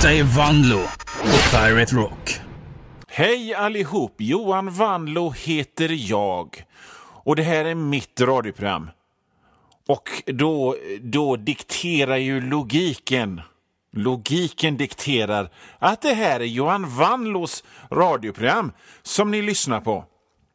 Detta är Vanlo på Pirate Rock. Hej allihop, Johan Vanlo heter jag. Och det här är mitt radioprogram. Och då dikterar ju Logiken dikterar att det här är Johan Vanlos radioprogram som ni lyssnar på.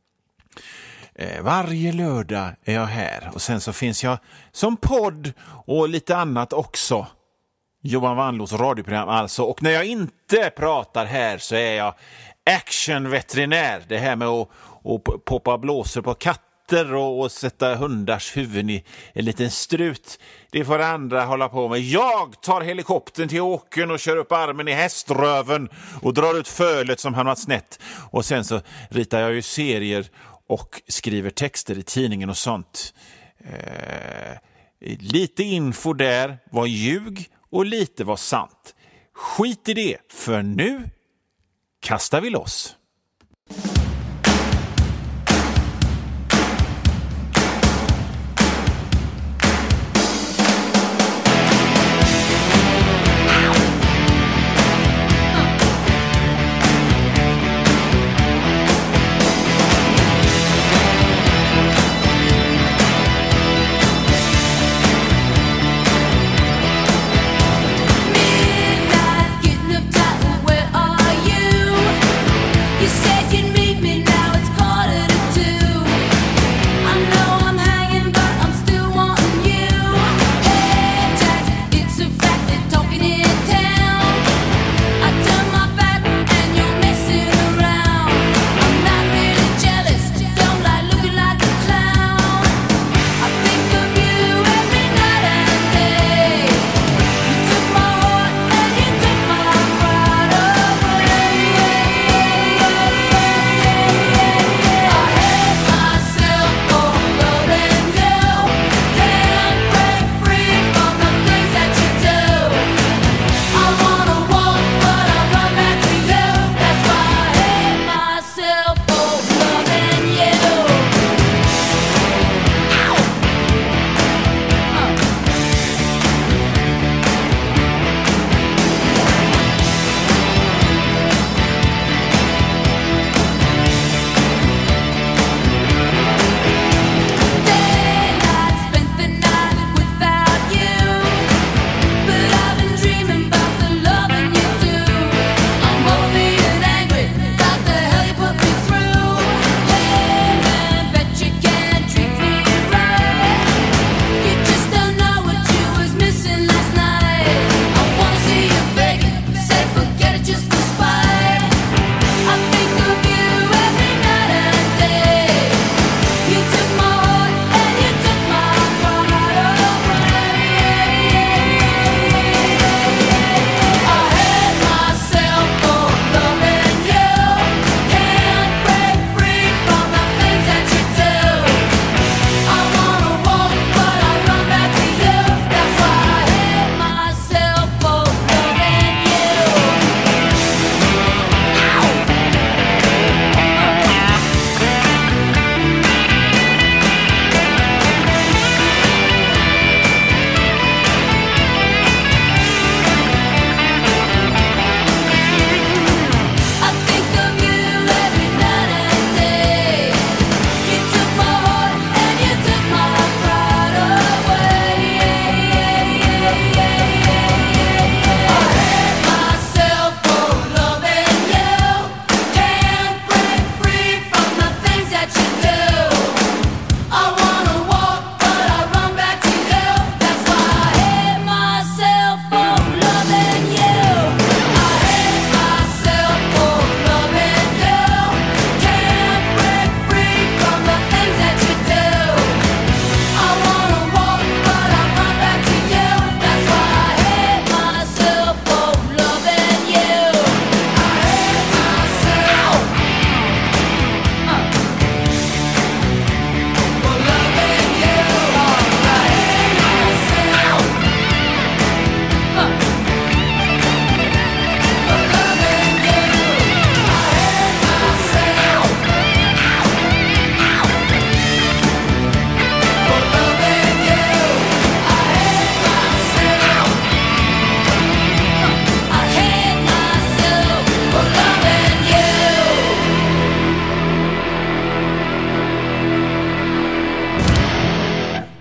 Varje lördag är jag här och sen så finns jag som podd och lite annat också. Johan Vanlos radioprogram alltså. Och när jag inte pratar här så är jag actionveterinär. Det här med att poppa blåser på katter och sätta hundars huvuden i en liten strut. Det får andra hålla på med. Jag tar helikoptern till åkern och kör upp armen i häströven och drar ut fölet som hamnat snett. Och sen så ritar jag ju serier och skriver texter i tidningen och sånt. Lite info där var ljug och lite var sant. Skit i det, för nu kastar vi loss.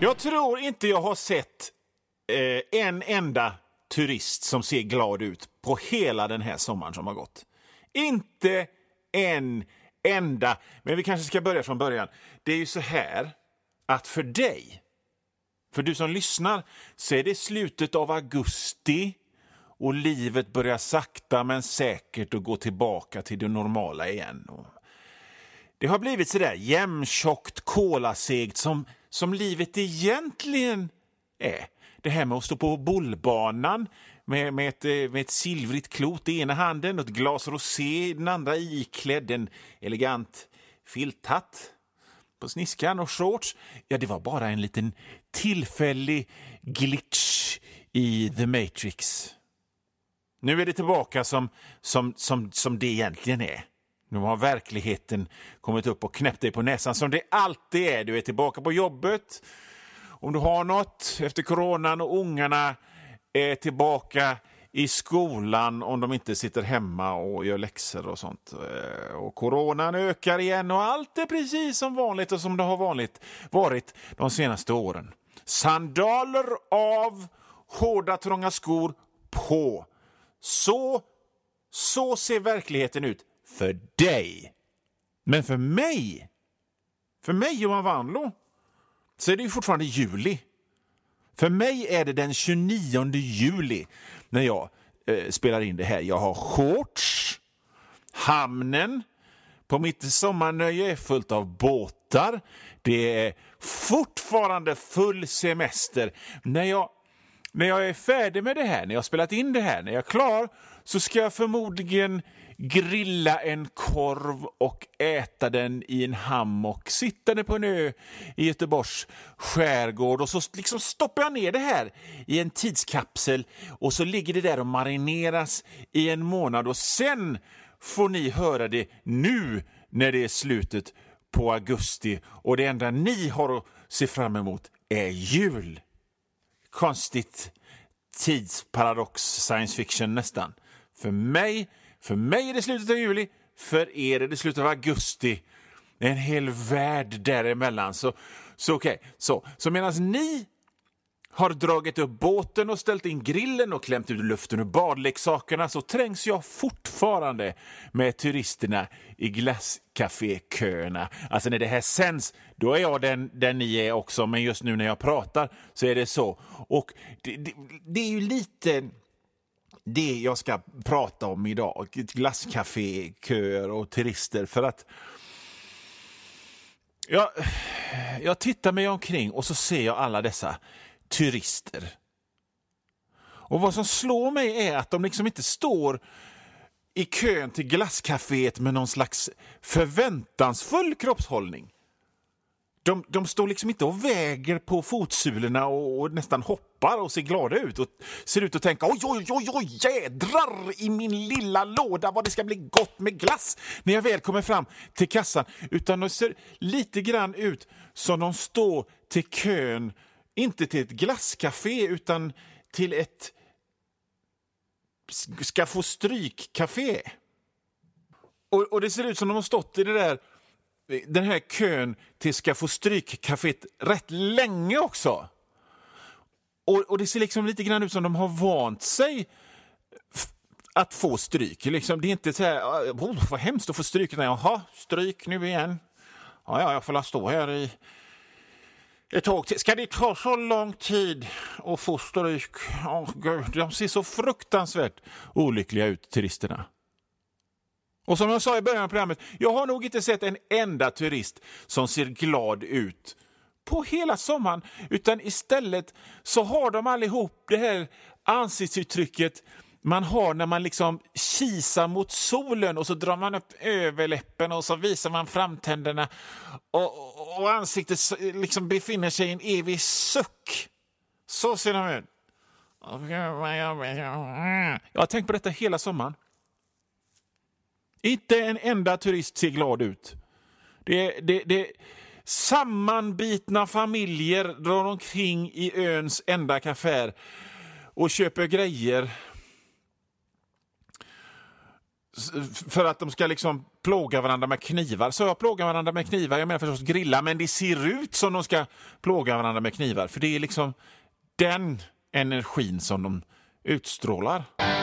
Jag tror inte jag har sett en enda turist som ser glad ut på hela den här sommaren som har gått. Inte en enda. Men vi kanske ska börja från början. Det är ju så här att för dig, för du som lyssnar, så är det slutet av augusti och livet börjar sakta men säkert att gå tillbaka till det normala igen. Det har blivit så där jämntjockt, kolasegt som livet egentligen är. Det här med att stå på bollbanan med ett silvrigt klot i ena handen och ett glas rosé i den andra, iklädd en elegant filthatt på sniskan och shorts. Ja, det var bara en liten tillfällig glitch i The Matrix. Nu är det tillbaka som det egentligen är. Nu har verkligheten kommit upp och knäppt dig på näsan som det alltid är. Du är tillbaka på jobbet. Om du har något efter coronan och ungarna är tillbaka i skolan om de inte sitter hemma och gör läxor och sånt. Och coronan ökar igen och allt är precis som vanligt och som det har varit de senaste åren. Sandaler av, hårda trånga skor på. Så ser verkligheten ut för dig. Men för mig Johan Vanlo, så är det ju fortfarande juli. För mig är det den 29 juli när jag spelar in det här. Jag har shorts, hamnen på mitt sommarnöje är fullt av båtar. Det är fortfarande full semester. När jag är färdig med det här, när jag har spelat in det här, när jag är klar, så ska jag förmodligen grilla en korv och äta den i en hammock sittande på en ö i Göteborgs skärgård. Och så liksom stoppar jag ner det här i en tidskapsel och så ligger det där och marineras i en månad. Och sen får ni höra det nu när det är slutet på augusti och det enda ni har att se fram emot är jul. Konstigt tidsparadox, science fiction nästan. För mig är det slutet av juli, för er är det slutet av augusti. En hel värld däremellan. Så okej. Så medan ni har dragit upp båten och ställt in grillen och klämt ut luften ur badleksakerna, så trängs jag fortfarande med turisterna i glasscaféköerna. Alltså när det här sänds, då är jag den ni är också, men just nu när jag pratar så är det så. Och det är ju lite det jag ska prata om idag. Glasscaféköer och turister, för att jag tittar mig omkring och så ser jag alla dessa turister. Och vad som slår mig är att de liksom inte står i kön till glasscaféet med någon slags förväntansfull kroppshållning. De står liksom inte och väger på fotsulorna och nästan hoppar och ser glada ut och ser ut att tänka oj, jädrar i min lilla låda vad det ska bli gott med glass när jag väl kommer fram till kassan. Utan de ser lite grann ut som de står till kön, inte till ett glasscafé utan till ett ska få stryk-café. Och det ser ut som de har stått i den här kön till ska få stryk-caféet rätt länge också. Och det ser liksom lite grann ut som de har vant sig att få stryk. Liksom, det är inte så här, vad hemskt att få stryk. Jaha, stryk nu igen. Ja, jag får stå här i ett tag till. Ska det ta så lång tid att få stryk? Gud, de ser så fruktansvärt olyckliga ut, turisterna. Och som jag sa i början av programmet, jag har nog inte sett en enda turist som ser glad ut på hela sommaren, utan istället så har de allihop det här ansiktsuttrycket man har när man liksom kisar mot solen och så drar man upp överläppen och så visar man framtänderna och ansiktet liksom befinner sig i en evig suck. Så ser de ut. Jag har tänkt på detta hela sommaren. Inte en enda turist ser glad ut. Det sammanbitna familjer drar omkring i öns enda kafé och köper grejer för att de ska liksom plåga varandra med knivar. Så jag plågar varandra med knivar, jag menar förstås grilla, men det ser ut som de ska plåga varandra med knivar. För det är liksom den energin som de utstrålar.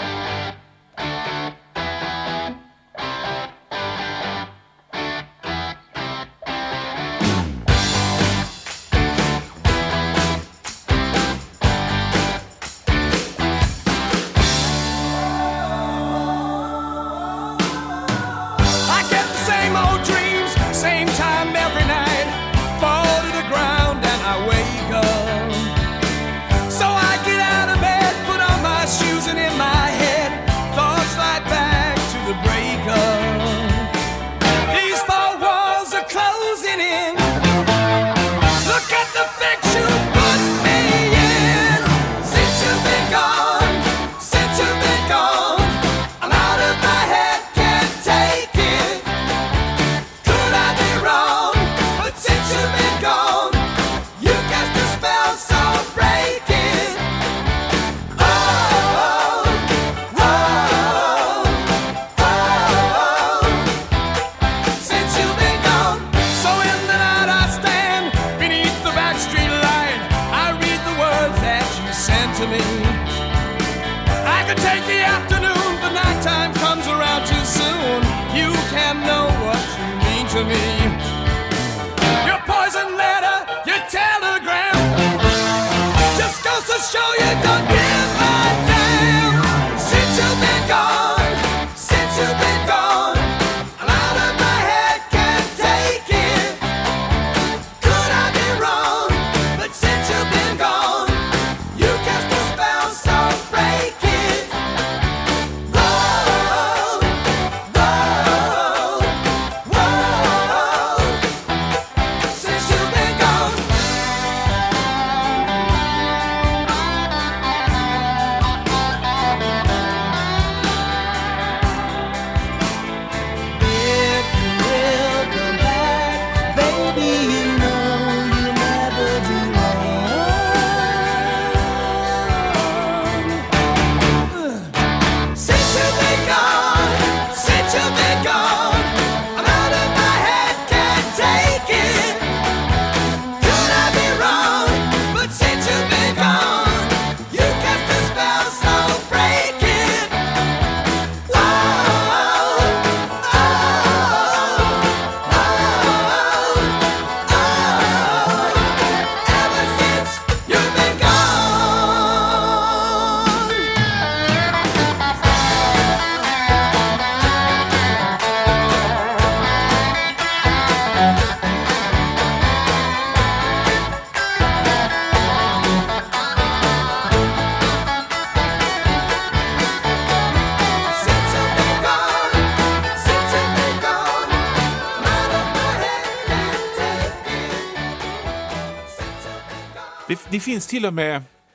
Det finns till och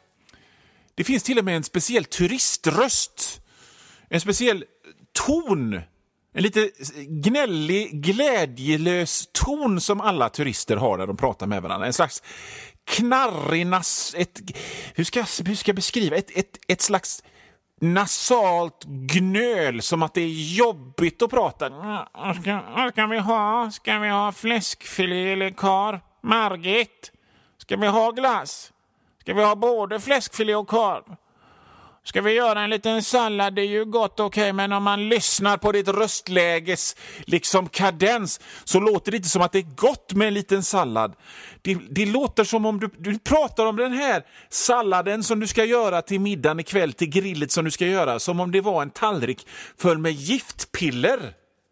med en speciell turiströst. En speciell ton. En lite gnällig, glädjelös ton som alla turister har när de pratar med varandra. En slags knarrinas... Hur ska jag beskriva? Ett slags nasalt gnöl, som att det är jobbigt att prata. Ska vi ha fläskfilé eller kar? Margit? Ska vi ha glass? Ska vi ha både fläskfilé och korv? Ska vi göra en liten sallad? Det är ju gott, okej, men om man lyssnar på ditt röstläges liksom kadens så låter det inte som att det är gott med en liten sallad. Det låter som om du pratar om den här salladen som du ska göra till middagen ikväll, till grillet som du ska göra, som om det var en tallrik full med giftpiller.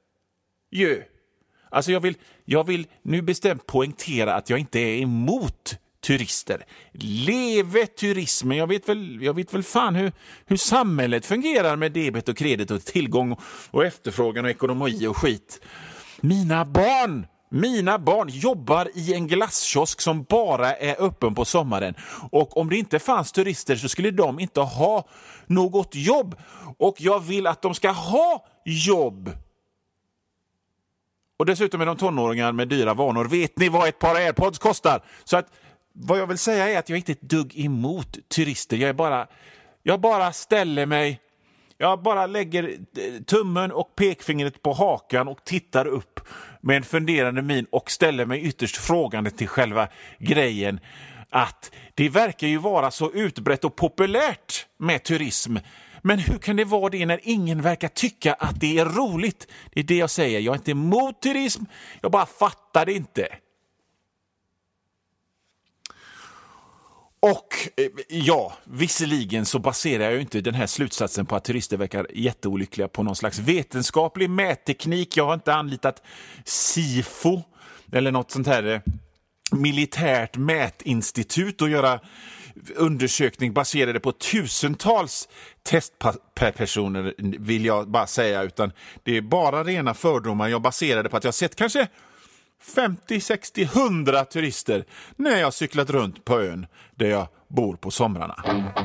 Alltså jag vill nu bestämt poängtera att jag inte är emot turister. Leve turismen. Jag vet väl fan hur samhället fungerar med debet och kredit och tillgång och efterfrågan och ekonomi och skit. Mina barn jobbar i en glasskiosk som bara är öppen på sommaren. Och om det inte fanns turister så skulle de inte ha något jobb. Och jag vill att de ska ha jobb. Och dessutom är de tonåringar med dyra vanor. Vet ni vad ett par AirPods kostar? Så att vad jag vill säga är att jag inte är ett dugg emot turister. Jag bara ställer mig Jag bara lägger tummen och pekfingret på hakan och tittar upp med en funderande min och ställer mig ytterst frågande till själva grejen. Att det verkar ju vara så utbrett och populärt med turism. Men hur kan det vara det när ingen verkar tycka att det är roligt? Det är det jag säger. Jag är inte emot turism. Jag bara fattar det inte. Och ja, visserligen så baserar jag ju inte den här slutsatsen på att turister verkar jätteolyckliga på någon slags vetenskaplig mätteknik. Jag har inte anlitat SIFO eller något sånt här militärt mätinstitut och göra undersökning baserade på tusentals testpersoner, vill jag bara säga, utan det är bara rena fördomar jag baserade på att jag sett kanske 50, 60, 100 turister när jag cyklat runt på ön där jag bor på somrarna.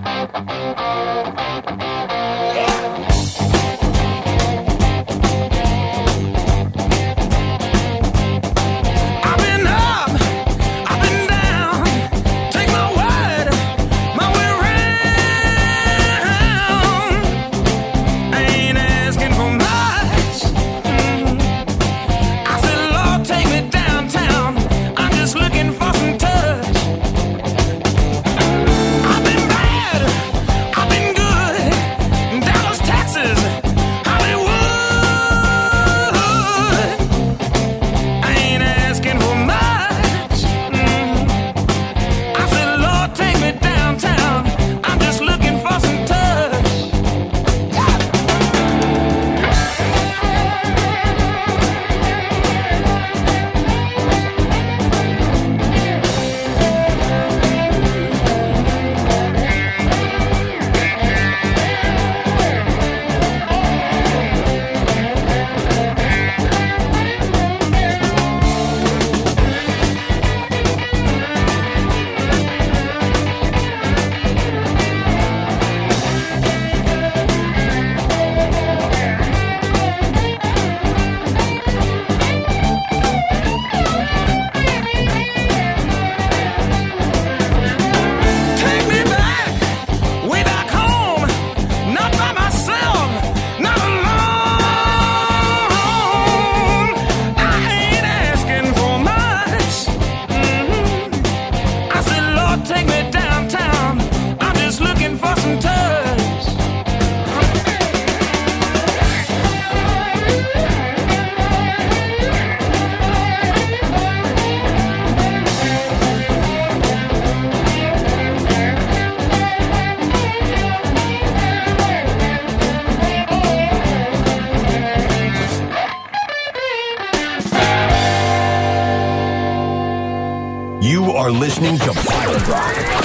You are listening to Pirate Rock.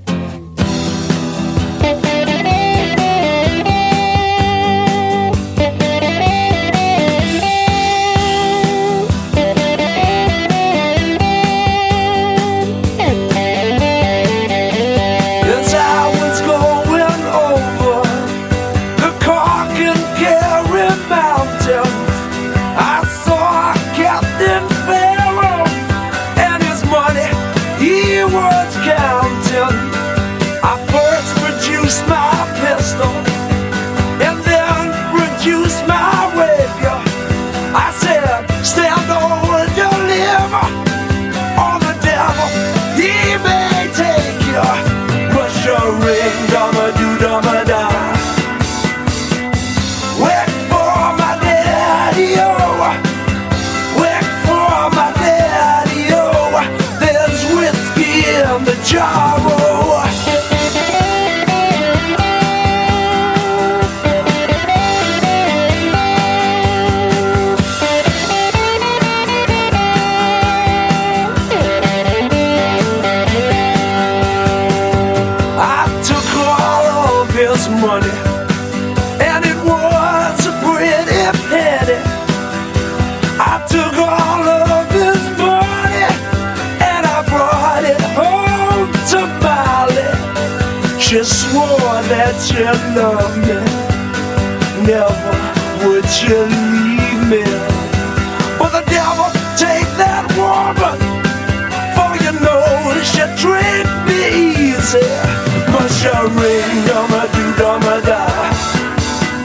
Swore that you loved me, never would you leave me. But the devil take that woman, for you know she treat me easy. But she ring, dumma do, dumma die.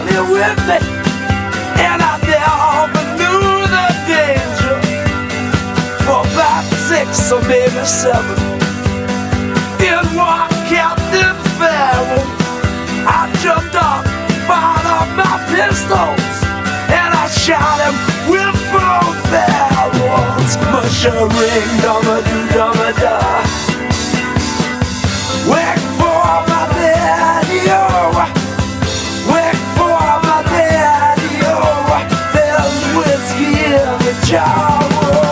while you're with me, and I never knew the danger. For about 6 or maybe 7, in one captain's barrel, I jumped up, fired off my pistols, and I shot him with both barrels. Mushering, dum-a-doo-dum-a-da. Wait for my daddy-o. Wait for my daddy-o. There's whiskey in the jar.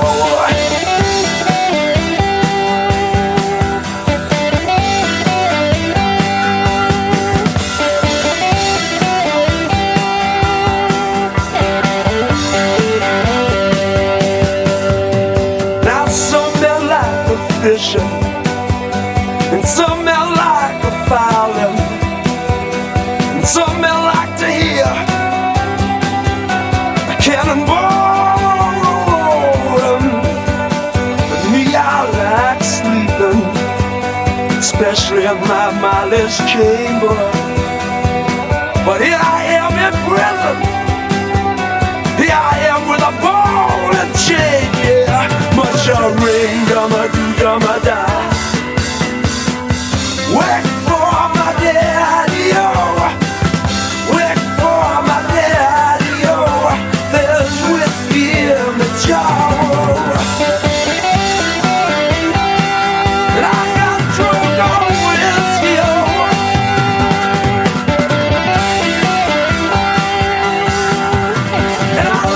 And some men like a violin, and some men like to hear a cannonball rolling. But me, I like sleeping, especially in my mindless chamber. But here I am in prison, here I am with a ball and chain, yeah. Much a ring, dum-a-doo-dum-a-da. Wait for my daddy-o. Wait for my daddy-o. There's whiskey in the jar. And I got drunk on whiskey-o. And I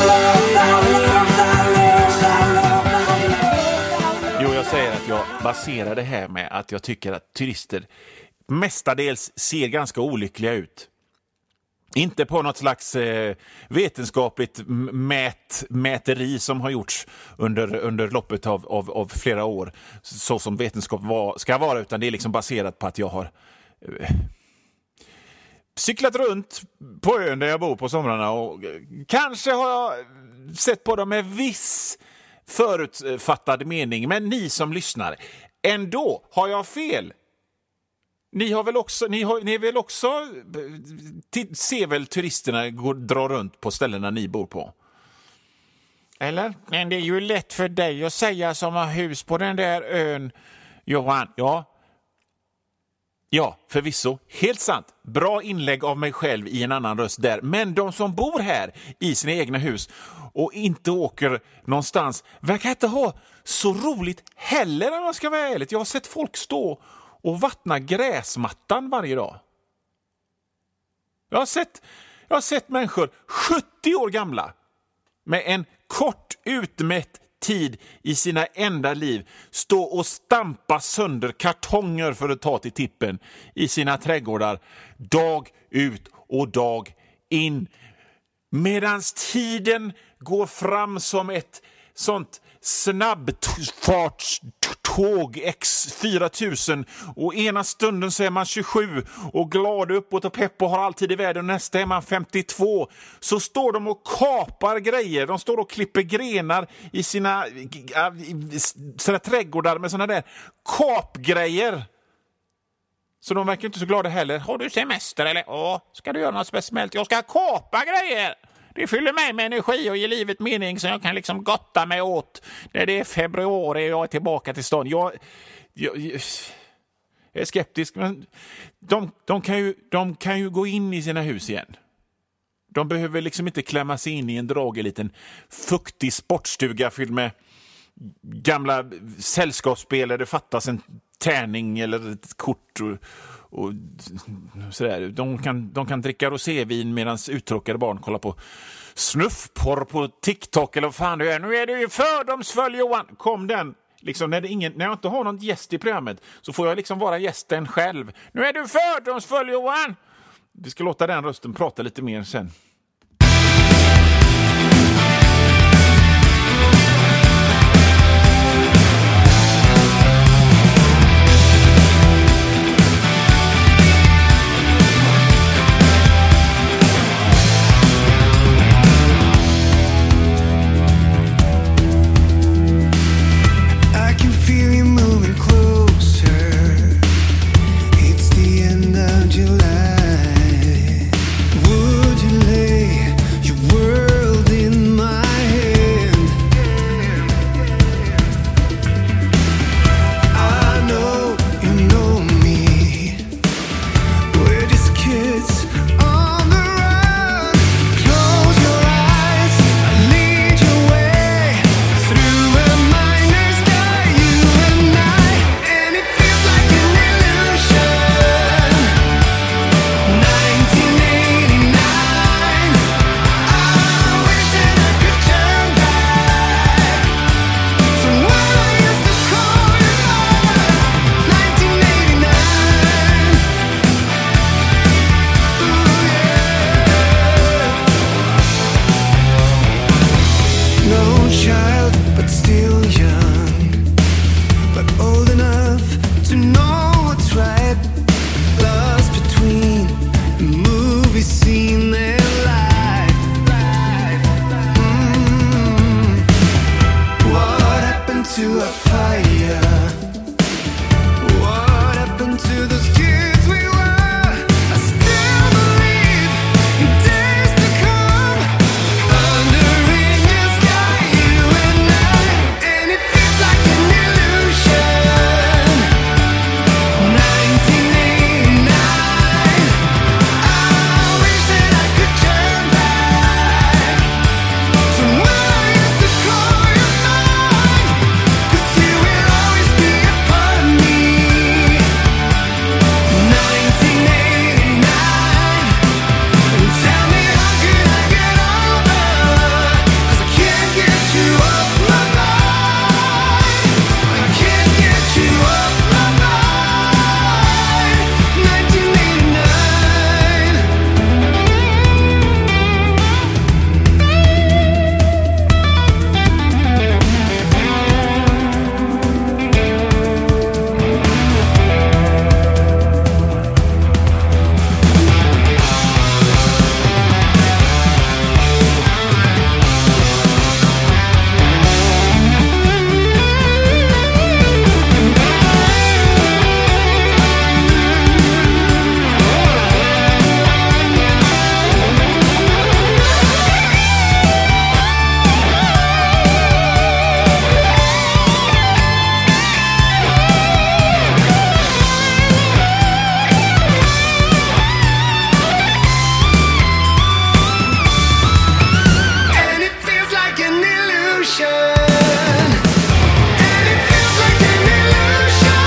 love. Jo, jag säger att jag baserar det här med att jag tycker att turister mestadels ser ganska olyckliga ut. Inte på något slags vetenskapligt mäteri som har gjorts under loppet av flera år, så som vetenskap ska vara, utan det är liksom baserat på att jag har cyklat runt på ön där jag bor på somrarna, och kanske har jag sett på dem med viss förutfattad mening. Men ni som lyssnar, ändå har jag fel. Ni har väl också, ni väl också ser väl turisterna dra runt på ställena ni bor på? Eller? Men det är ju lätt för dig att säga som har hus på den där ön, Johan. Ja, förvisso. Helt sant. Bra inlägg av mig själv i en annan röst där. Men de som bor här i sina egna hus och inte åker någonstans verkar inte ha så roligt heller, om man ska vara ärlig. Jag har sett folk stå och vattna gräsmattan varje dag. Jag har sett människor 70 år gamla med en kort utmätt tid i sina enda liv stå och stampa sönder kartonger för att ta till tippen i sina trädgårdar dag ut och dag in. Medans tiden går fram som ett sånt snabbfartståg X4000, och ena stunden så är man 27 och glad uppåt och pepp och har alltid i världen, och nästa är man 52. Så står de och kapar grejer, de står och klipper grenar i sina trädgårdar med såna där kapgrejer. Så de verkar inte så glada heller. Har du semester eller? Ska du göra något speciellt? Jag ska kapa grejer. Det fyller mig med energi och ger livet mening, så jag kan liksom gotta mig åt när det är februari och jag är tillbaka till stan. Jag är skeptisk, men de kan ju gå in i sina hus igen. De behöver liksom inte klämma sig in i en dragig liten fuktig sportstuga fylld med gamla sällskapsspel där det fattas en tärning eller ett kort och sådär. De kan dricka rosévin medan uttråkade barn kollar på snuffporr på TikTok eller vad fan det är. Nu är det ju fördomsfull, Johan. Kom den. Liksom, när jag inte har någon gäst i programmet så får jag liksom vara gästen själv. Nu är du fördomsfull, Johan. Vi ska låta den rösten prata lite mer sen. July, would you seen their life. What happened to a fire? What happened to those kids we were? I still believe in days to come. Under in your sky, you and I, and it feels like an illusion. 1989. I wish that I could turn back to when I used to call you mine. 'Cause you will always be a part of me. 1989. And tell me how can I get over? 'Cause I can't get you off my mind. I can't get you off my mind. 1989. And it feels like an illusion. And it feels like an illusion.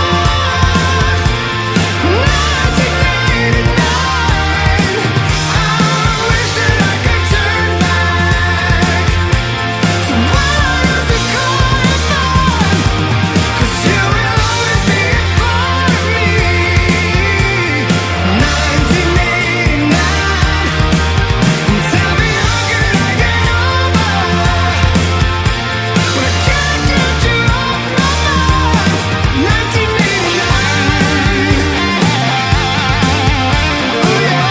1989. I wish that I could turn back to when I used to call you mine. 'Cause you will always be a part of me. 1989. And tell me how can I get over? But I can't get you off my mind. 1989. Oh yeah.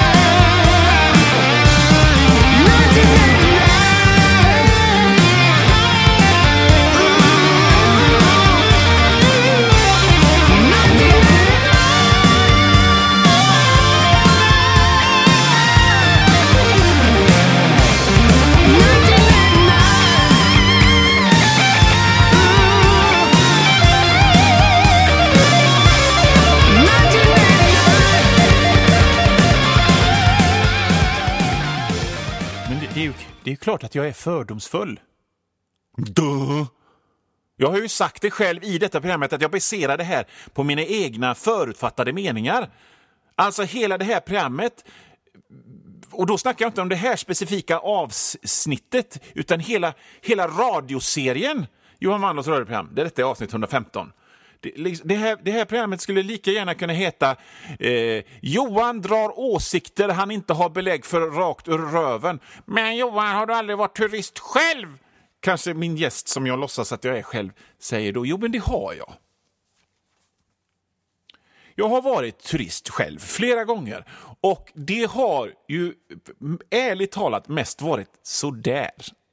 1989. Men det är ju klart att jag är fördomsfull. Duh. Jag har ju sagt det själv i detta programmet att jag baserar det här på mina egna förutfattade meningar. Alltså hela det här programmet, och då snackar jag inte om det här specifika avsnittet, utan hela radioserien Johan Wandlås radioprogram. Detta är avsnitt 115. Det här programmet skulle lika gärna kunna heta Johan drar åsikter han inte har belägg för rakt ur röven. Men Johan, har du aldrig varit turist själv? Kanske min gäst som jag låtsas att jag är själv säger då. Jo, men det har jag. Jag har varit turist själv flera gånger. Och det har ju ärligt talat mest varit sådär.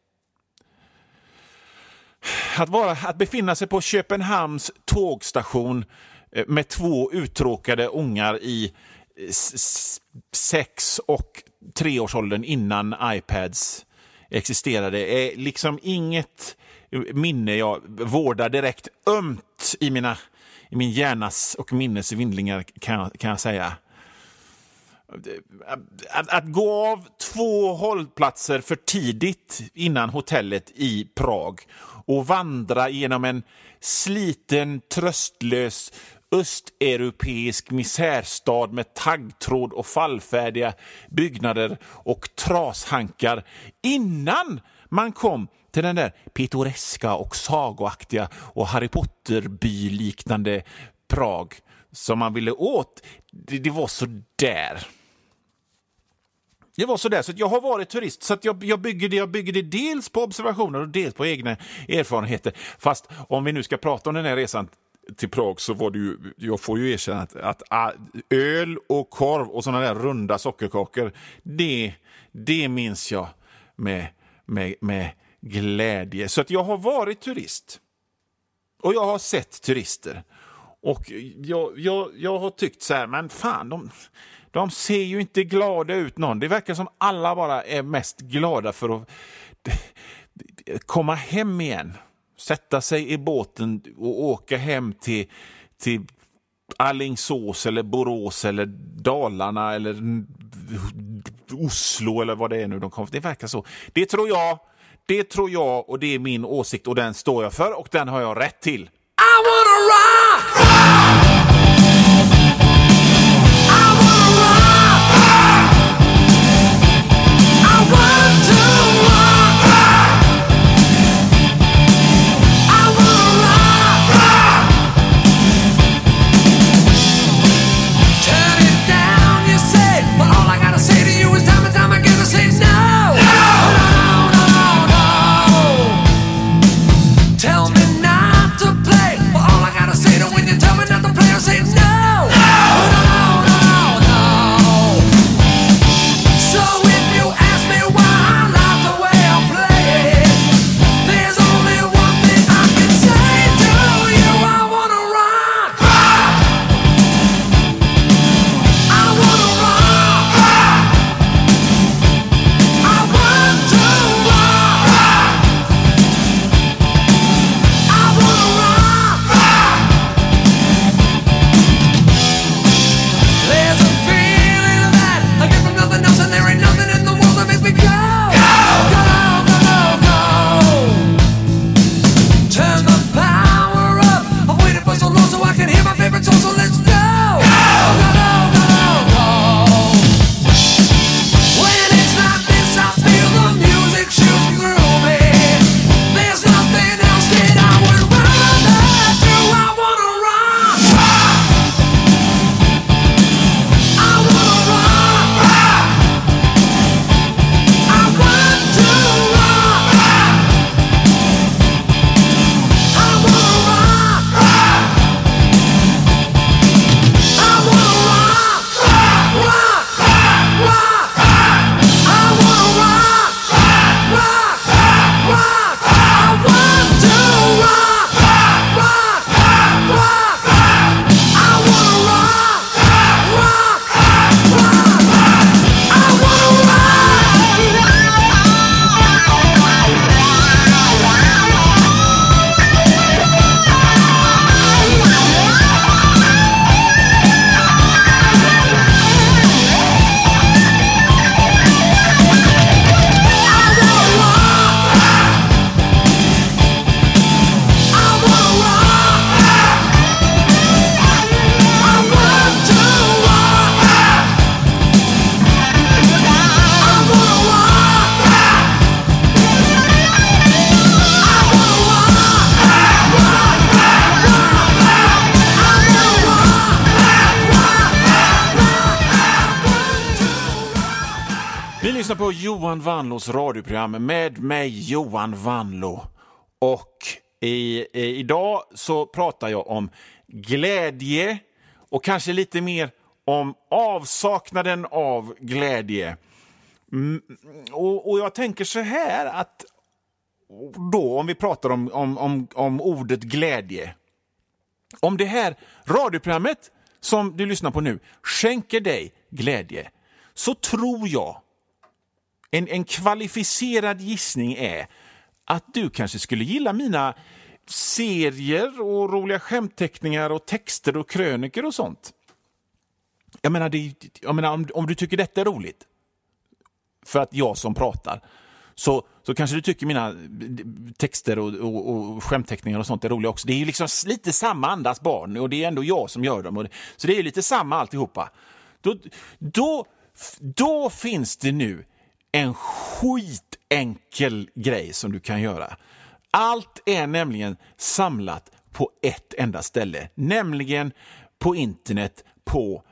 Att befinna sig på Köpenhamns tågstation med 2 uttråkade ungar i 6 och 3-årsåldern innan iPads existerade är liksom inget minne jag vårdar direkt ömt i min hjärnas och minnesvindlingar kan jag säga. Att gå av 2 hållplatser för tidigt innan hotellet i Prag och vandra genom en sliten, tröstlös östeuropeisk misärstad med taggtråd och fallfärdiga byggnader och trashankar innan man kom till den där pittoreska och sagoaktiga och Harry Potter-by-liknande Prag som man ville åt. Det var så där. Det var så där, så att jag har varit turist, så att jag bygger det dels på observationer och dels på egna erfarenheter. Fast om vi nu ska prata om den här resan till Prag så var det ju, jag får ju erkänna att öl och korv och såna där runda sockerkakor, det minns jag med glädje. Så att jag har varit turist och jag har sett turister och jag har tyckt så här, men fan, de ser ju inte glada ut någon. Det verkar som alla bara är mest glada för att komma hem igen. Sätta sig i båten och åka hem till Alingsås eller Borås eller Dalarna eller Oslo eller vad det är nu de kommer. Det verkar så. Det tror jag och det är min åsikt och den står jag för och den har jag rätt till. I wanna rock! I wanna rock! I want to rock! I wanna rock! Turn it down, you say, but all I gotta say to you is time and time again to say no! No! Tell me not to play, but all I gotta say to when you tell me not to play, I say no! No! So if you ask me why I like the way I play, there's only one thing I can say to you. I wanna rock! I wanna rock! I want to rock! I wanna rock! There's a feeling that I get from nothing else, and there ain't nothing in the world that makes me go. Go! Turn the power up. I've waited for so long so I can hear my favorite song, so let's go. Go! When it's like this, I feel the music shoot through me. There's nothing else that I would rather do. I wanna rock. I wanna rock. I want to rock. I wanna rock. I wanna rock. Rock. I wanna rock. Rock. I want to rock. Rock. I wanna rock. I wanna Ni lyssnar på Johan Vanlos radioprogram med mig, Johan Vanlo. Och idag så pratar jag om glädje och kanske lite mer om avsaknaden av glädje. Och jag tänker så här att då om vi pratar om ordet glädje. Om det här radioprogrammet som du lyssnar på nu skänker dig glädje, så tror jag en kvalificerad gissning är att du kanske skulle gilla mina serier och roliga skämtteckningar och texter och kröniker och sånt. Jag menar om du tycker detta är roligt för att jag som pratar, så kanske du tycker mina texter och skämtteckningar och sånt är roliga också. Det är ju liksom lite samma andas barn och det är ändå jag som gör dem. Så det är lite samma alltihopa. Då finns det nu en skitenkel grej som du kan göra. Allt är nämligen samlat på ett enda ställe. Nämligen på internet på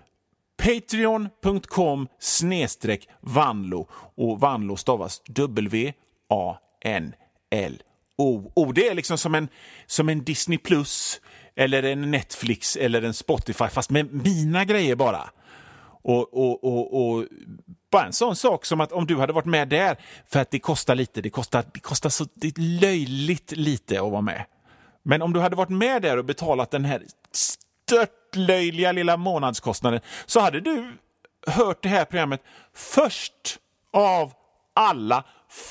patreon.com/Vanlo. Och Vanlo stavas W-A-N-L-O. Det är liksom som en Disney Plus eller en Netflix eller en Spotify, fast med mina grejer bara. Och bara en sån sak som att om du hade varit med där, för att det kostar lite, det kostar så löjligt lite att vara med. Men om du hade varit med där och betalat den här störtlöjliga lilla månadskostnaden, så hade du hört det här programmet först av alla,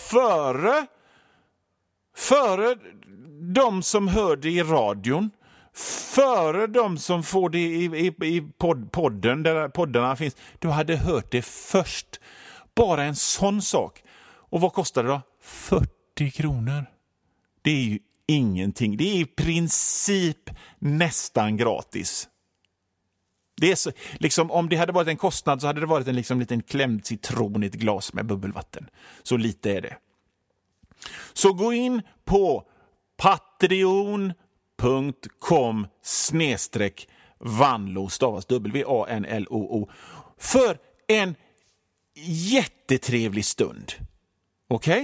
före de som hör det i radion, före de som får det i podden, där poddarna finns. Du hade hört det först. Bara en sån sak. Och vad kostar det då? 40 kronor. Det är ju ingenting. Det är i princip nästan gratis. Det är så, liksom, om det hade varit en kostnad så hade det varit en liksom, liten klämd citron i ett glas med bubbelvatten. Så lite är det. Så gå in på patreon.com/Vanlo, stavas WANLOO, för en jättetrevlig stund. Okej?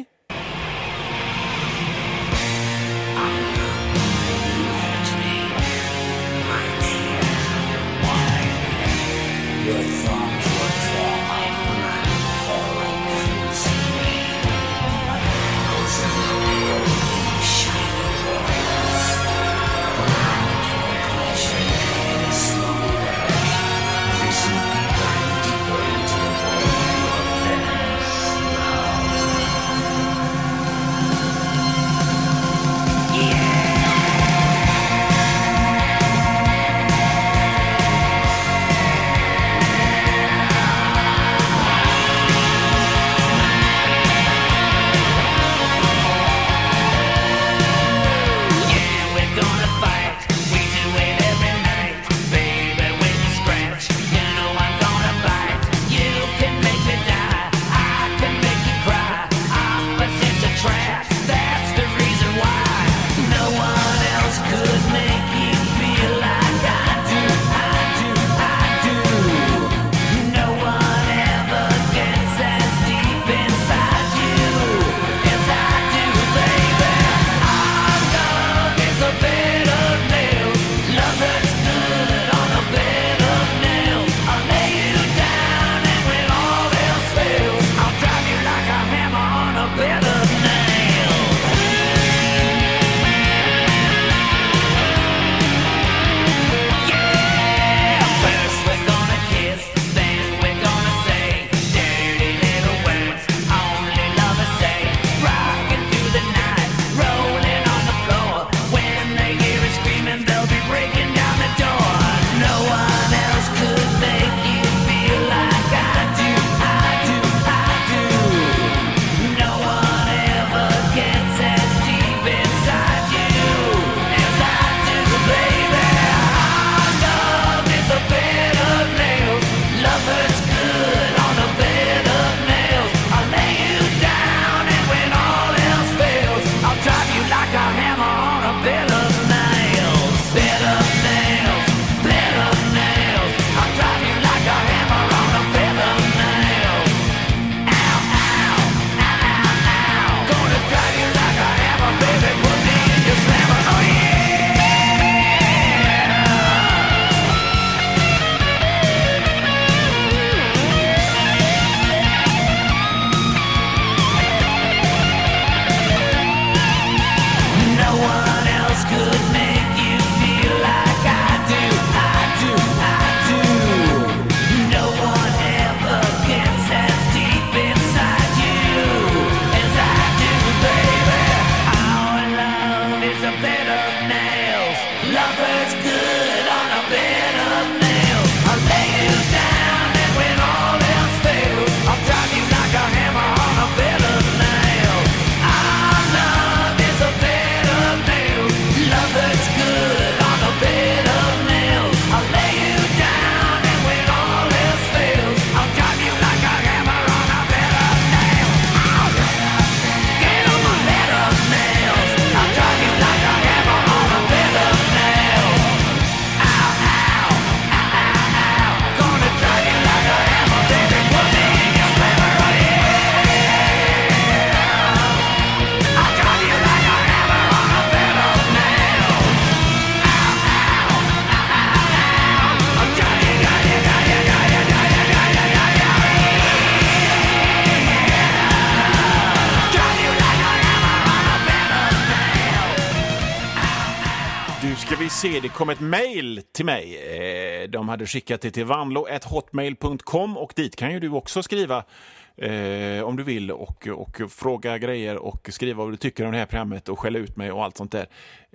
se, det kom ett mejl till mig. De hade skickat det till vanlo@hotmail.com och dit kan ju du också skriva om du vill och fråga grejer och skriva vad du tycker om det här programmet och skälla ut mig och allt sånt där.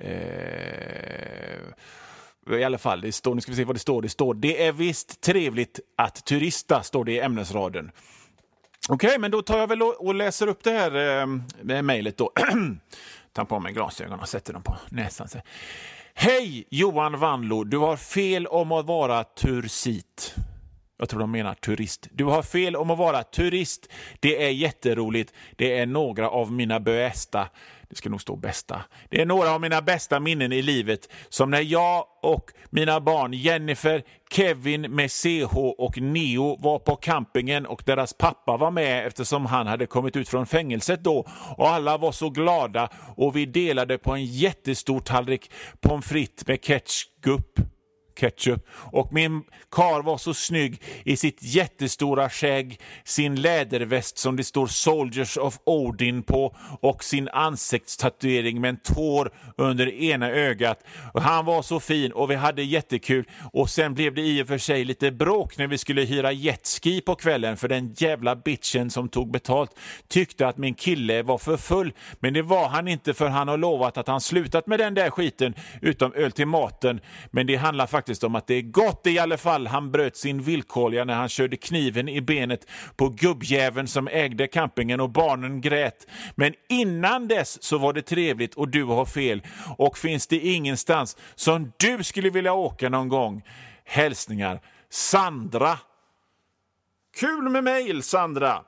I alla fall, det står, nu ska vi se vad det står. Det står, det är visst trevligt att turista, står det i ämnesraden. Okej, men då tar jag väl och läser upp det här mejlet då. Tar på mig glasögon och sätter dem på näsan. Hej Johan Vanlo, du har fel om att vara turist. Jag tror de menar turist. Du har fel om att vara turist. Det är jätteroligt. Det är några av mina bästa. Det ska nog stå bästa. Det är några av mina bästa minnen i livet. Som när jag och mina barn Jennifer, Kevin med CH och Neo var på campingen och deras pappa var med eftersom han hade kommit ut från fängelset då. Och alla var så glada och vi delade på en jättestor tallrik pommes frites med ketchup. Och min kar var så snygg i sitt jättestora skägg, sin läderväst som det står Soldiers of Odin på och sin ansiktstatuering med en tår under ena ögat. Och han var så fin och vi hade jättekul och sen blev det i och för sig lite bråk när vi skulle hyra jetski på kvällen för den jävla bitchen som tog betalt tyckte att min kille var för full, men det var han inte för han har lovat att han slutat med den där skiten utom öl till maten, men det handlar faktiskt om att det är gott i alla fall. Han bröt sin villkorliga när han körde kniven i benet på gubbjäveln som ägde campingen och barnen grät. Men innan dess så var det trevligt och du har fel. Och finns det ingenstans som du skulle vilja åka någon gång? Hälsningar Sandra. Kul med mejl, Sandra.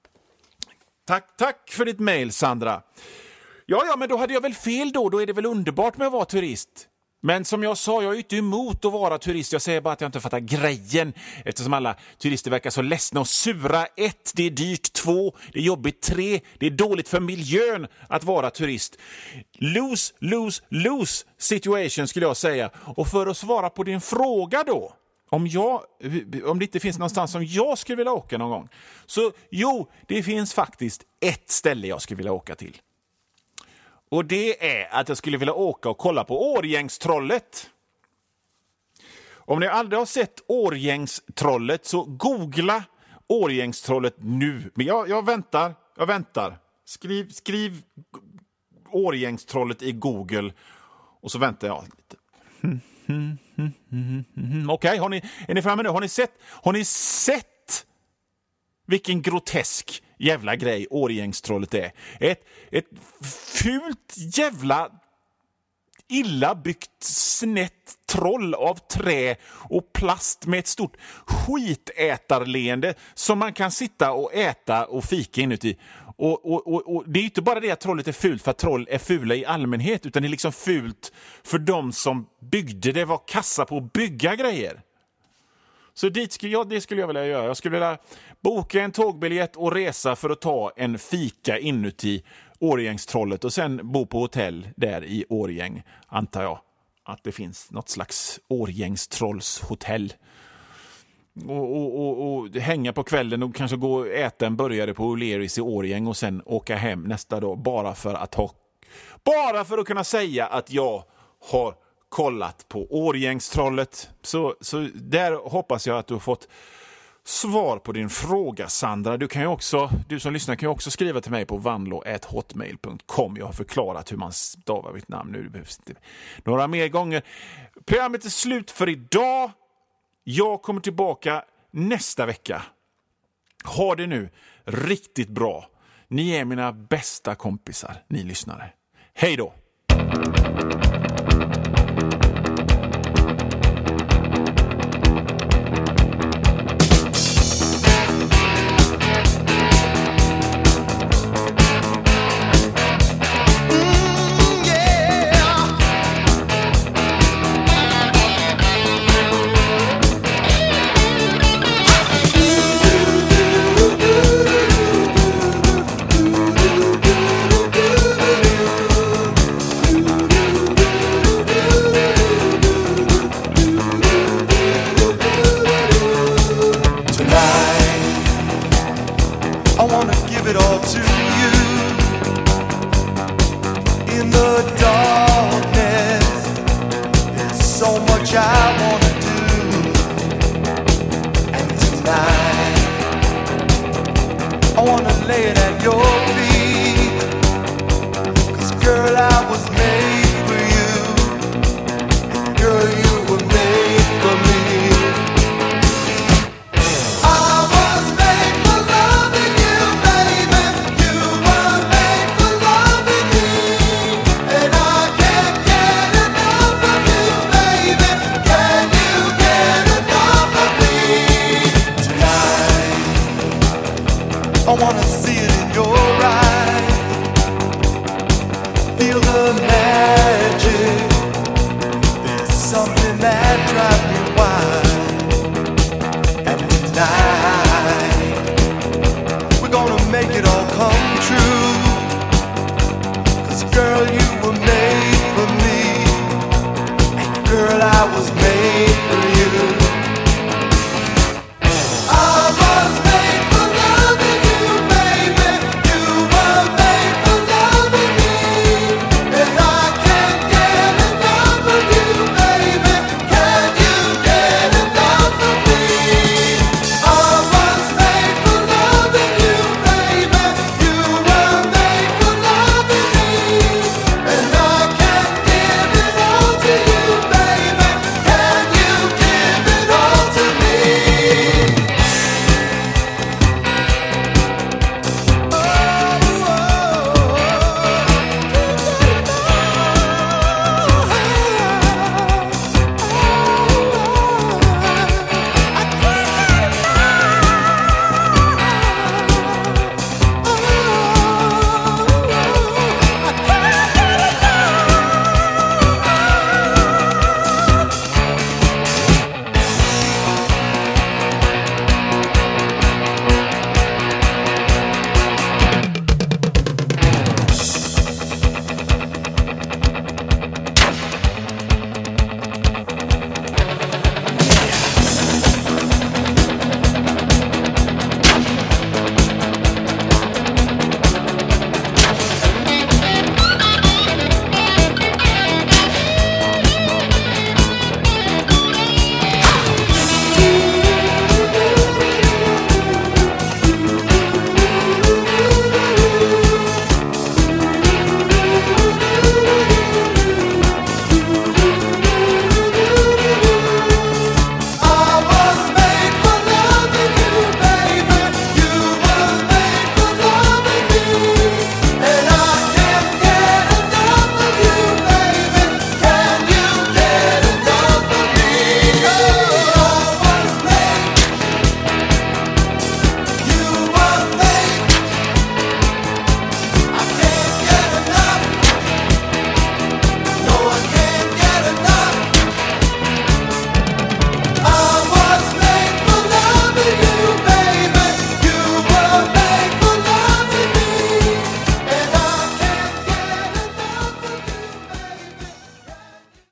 Tack för ditt mejl, Sandra. Ja, men då hade jag väl fel då. Då är det väl underbart med att vara turist. Men som jag sa, jag är inte emot att vara turist. Jag säger bara att jag inte fattar grejen. Eftersom alla turister verkar så ledsna och sura. 1, det är dyrt. 2, det är jobbigt. 3, det är dåligt för miljön att vara turist. Lose situation skulle jag säga. Och för att svara på din fråga då. Om det inte finns någonstans som jag skulle vilja åka någon gång. Så jo, det finns faktiskt ett ställe jag skulle vilja åka till. Och det är att jag skulle vilja åka och kolla på Årgängstrollet. Om ni aldrig har sett Årgängstrollet så googla Årgängstrollet nu. Men jag väntar. Skriv Årgängstrollet i Google och så väntar jag lite. Okej, är ni framme nu? Har ni sett vilken grotesk jävla grej Årgängstrollet är? Ett fult jävla illa byggt snett troll av trä och plast med ett stort skitätarleende som man kan sitta och äta och fika inuti. Och det är inte bara det att trollet är fult för att troll är fula i allmänhet, utan det är liksom fult för de som byggde det, var kassa på att bygga grejer. Så det skulle jag vilja göra. Jag skulle vilja boka en tågbiljett och resa för att ta en fika inuti Årgängstrollet och sen bo på hotell där i Årgäng, antar jag. Att det finns något slags Årgängstrolls-hotell. Och hänga på kvällen och kanske gå och äta en burgare på O'Learys i Årgäng och sen åka hem nästa dag bara för att kunna säga att jag har kollat på Årgängstrollet. Så där hoppas jag att du har fått svar på din fråga, Sandra. Du som lyssnar kan ju också skriva till mig på vanlo@hotmail.com. Jag har förklarat hur man stavar mitt namn nu. Det behövs inte några mer gånger. Programmet är slut för idag. Jag kommer tillbaka nästa vecka. Ha det nu riktigt bra. Ni är mina bästa kompisar, ni lyssnare. Hej då! so much I wanna do. And tonight I wanna lay it at your feet. 'Cause girl, I was made for you. Girl, you were made for me. I wanna see it in your eyes. Feel the magic. There's something that drives